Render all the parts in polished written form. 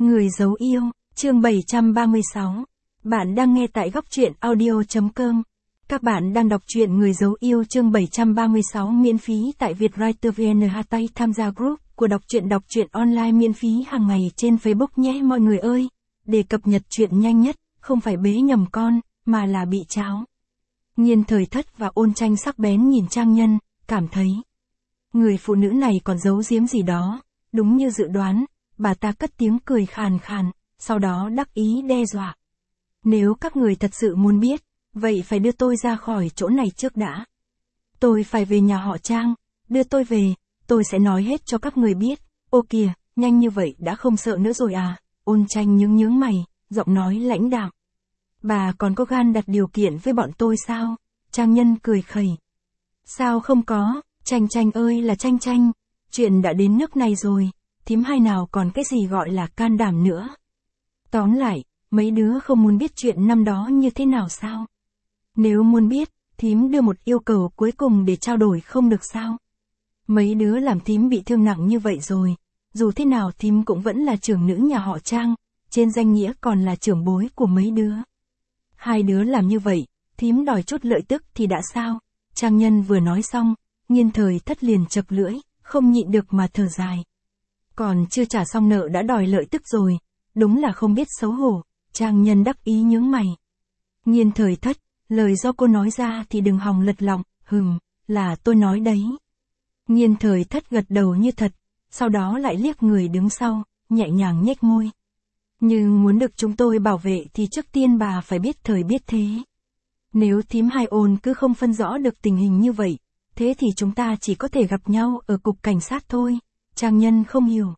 Người giấu yêu, chương 736. Bạn đang nghe tại góc truyện audio.com. Các bạn đang đọc truyện Người giấu yêu chương 736 miễn phí tại Vietwriter VN. Tay tham gia group của đọc truyện online miễn phí hàng ngày trên Facebook nhé mọi người ơi. Để cập nhật truyện nhanh nhất, không phải bế nhầm con, mà là bị cháo. Nhiên Thời Thất và Ôn Tranh sắc bén nhìn Trang Nhân, cảm thấy người phụ nữ này còn giấu giếm gì đó. Đúng như dự đoán, bà ta cất tiếng cười khàn khàn, sau đó đắc ý đe dọa. Nếu các người thật sự muốn biết, vậy phải đưa tôi ra khỏi chỗ này trước đã. Tôi phải về nhà họ Trang, đưa tôi về, tôi sẽ nói hết cho các người biết. Ô kìa, nhanh như vậy đã không sợ nữa rồi à? Ôn Tranh nhướng mày, giọng nói lãnh đạm. Bà còn có gan đặt điều kiện với bọn tôi sao? Trang Nhân cười khẩy. Sao không có, Tranh ơi là Tranh, chuyện đã đến nước này rồi, thím hai nào còn cái gì gọi là can đảm nữa. Tóm lại, mấy đứa không muốn biết chuyện năm đó như thế nào sao? Nếu muốn biết, thím đưa một yêu cầu cuối cùng để trao đổi không được sao? Mấy đứa làm thím bị thương nặng như vậy rồi, dù thế nào thím cũng vẫn là trưởng nữ nhà họ Trang, trên danh nghĩa còn là trưởng bối của mấy đứa. Hai đứa làm như vậy, thím đòi chút lợi tức thì đã sao? Trang Nhân vừa nói xong, Nhiên Thời Thất liền chậc lưỡi, không nhịn được mà thở dài. Còn chưa trả xong nợ đã đòi lợi tức rồi, đúng là không biết xấu hổ. Trang Nhân đắc ý nhướng mày. Nhiên Thời Thất, lời do cô nói ra thì đừng hòng lật lọng, là tôi nói đấy. Nhiên Thời Thất gật đầu như thật, sau đó lại liếc người đứng sau, nhẹ nhàng nhếch môi. Nhưng muốn được chúng tôi bảo vệ thì trước tiên bà phải biết thời biết thế. Nếu thím hai Ôn cứ không phân rõ được tình hình như vậy, thế thì chúng ta chỉ có thể gặp nhau ở cục cảnh sát thôi. Trang Nhân không hiểu.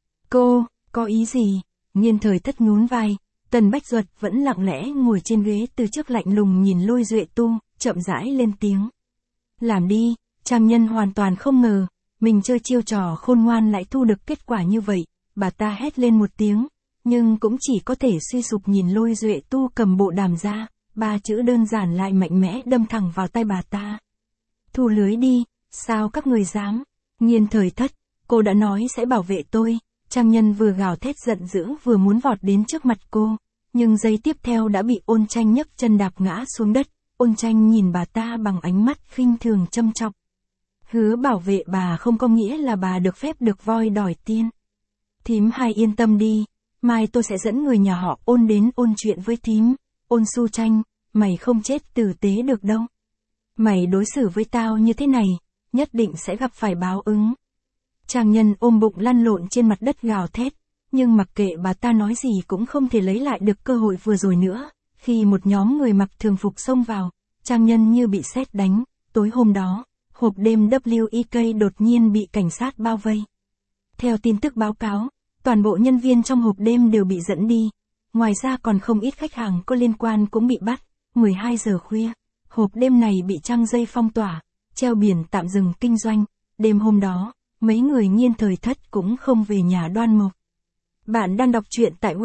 Cô, có ý gì? Nhiên Thời Thất nhún vai, Tần Bách Duật vẫn lặng lẽ ngồi trên ghế từ trước lạnh lùng nhìn Lôi Duệ Tu, chậm rãi lên tiếng. Làm đi. Trang Nhân hoàn toàn không ngờ, mình chơi chiêu trò khôn ngoan lại thu được kết quả như vậy, bà ta hét lên một tiếng, nhưng cũng chỉ có thể suy sụp nhìn Lôi Duệ Tu cầm bộ đàm ra, ba chữ đơn giản lại mạnh mẽ đâm thẳng vào tay bà ta. Thu lưới đi, sao các người dám? Nhiên Thời Thất, cô đã nói sẽ bảo vệ tôi. Trang Nhân vừa gào thét giận dữ vừa muốn vọt đến trước mặt cô, nhưng giây tiếp theo đã bị Ôn Tranh nhấc chân đạp ngã xuống đất. Ôn Tranh nhìn bà ta bằng ánh mắt khinh thường châm chọc. Hứa bảo vệ bà không có nghĩa là bà được phép được voi đòi tiên. Thím hai yên tâm đi, mai tôi sẽ dẫn người nhà họ Ôn đến ôn chuyện với thím. Ôn Su Tranh, mày không chết tử tế được đâu. Mày đối xử với tao như thế này, nhất định sẽ gặp phải báo ứng. Trang Nhân ôm bụng lăn lộn trên mặt đất gào thét, nhưng mặc kệ bà ta nói gì cũng không thể lấy lại được cơ hội vừa rồi nữa. Khi một nhóm người mặc thường phục xông vào, Trang Nhân như bị sét đánh. Tối hôm đó, hộp đêm WIK đột nhiên bị cảnh sát bao vây. Theo tin tức báo cáo, toàn bộ nhân viên trong hộp đêm đều bị dẫn đi. Ngoài ra còn không ít khách hàng có liên quan cũng bị bắt. 12 giờ khuya, hộp đêm này bị trăng dây phong tỏa, treo biển tạm dừng kinh doanh. Đêm hôm đó, mấy người Nhiên Thời Thất cũng không về nhà Đoan Mộc. Bạn đang đọc truyện tại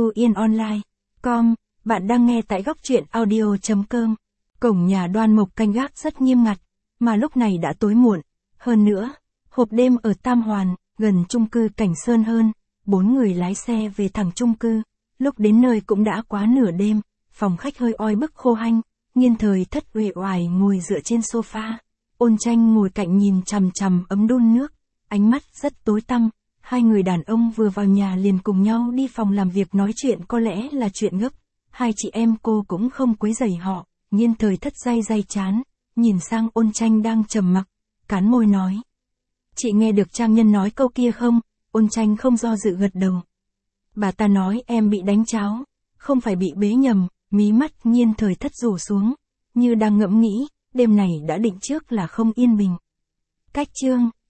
webtoonline.com, bạn đang nghe tại góc truyện audio.com. Cổng nhà Đoan Mộc canh gác rất nghiêm ngặt, mà lúc này đã tối muộn. Hơn nữa, hộp đêm ở Tam Hoàn, gần chung cư Cảnh Sơn hơn, 4 người lái xe về thẳng chung cư. Lúc đến nơi cũng đã quá nửa đêm, phòng khách hơi oi bức khô hanh, Nhiên Thời Thất uể oải ngồi dựa trên sofa. Ôn Tranh ngồi cạnh nhìn chằm chằm ấm đun nước, ánh mắt rất tối tăm. Hai người đàn ông vừa vào nhà liền cùng nhau đi phòng làm việc nói chuyện, có lẽ là chuyện gấp. Hai chị em cô cũng không quấy rầy họ. Nhiên Thời Thất day chán, nhìn sang Ôn Tranh đang trầm mặc, cắn môi nói. Chị nghe được Trang Nhân nói câu kia không? Ôn Tranh không do dự gật đầu. Bà ta nói em bị đánh cháo, không phải bị bế nhầm. Mí mắt Nhiên Thời Thất rủ xuống, như đang ngẫm nghĩ, đêm này đã định trước là không yên bình. Cách chương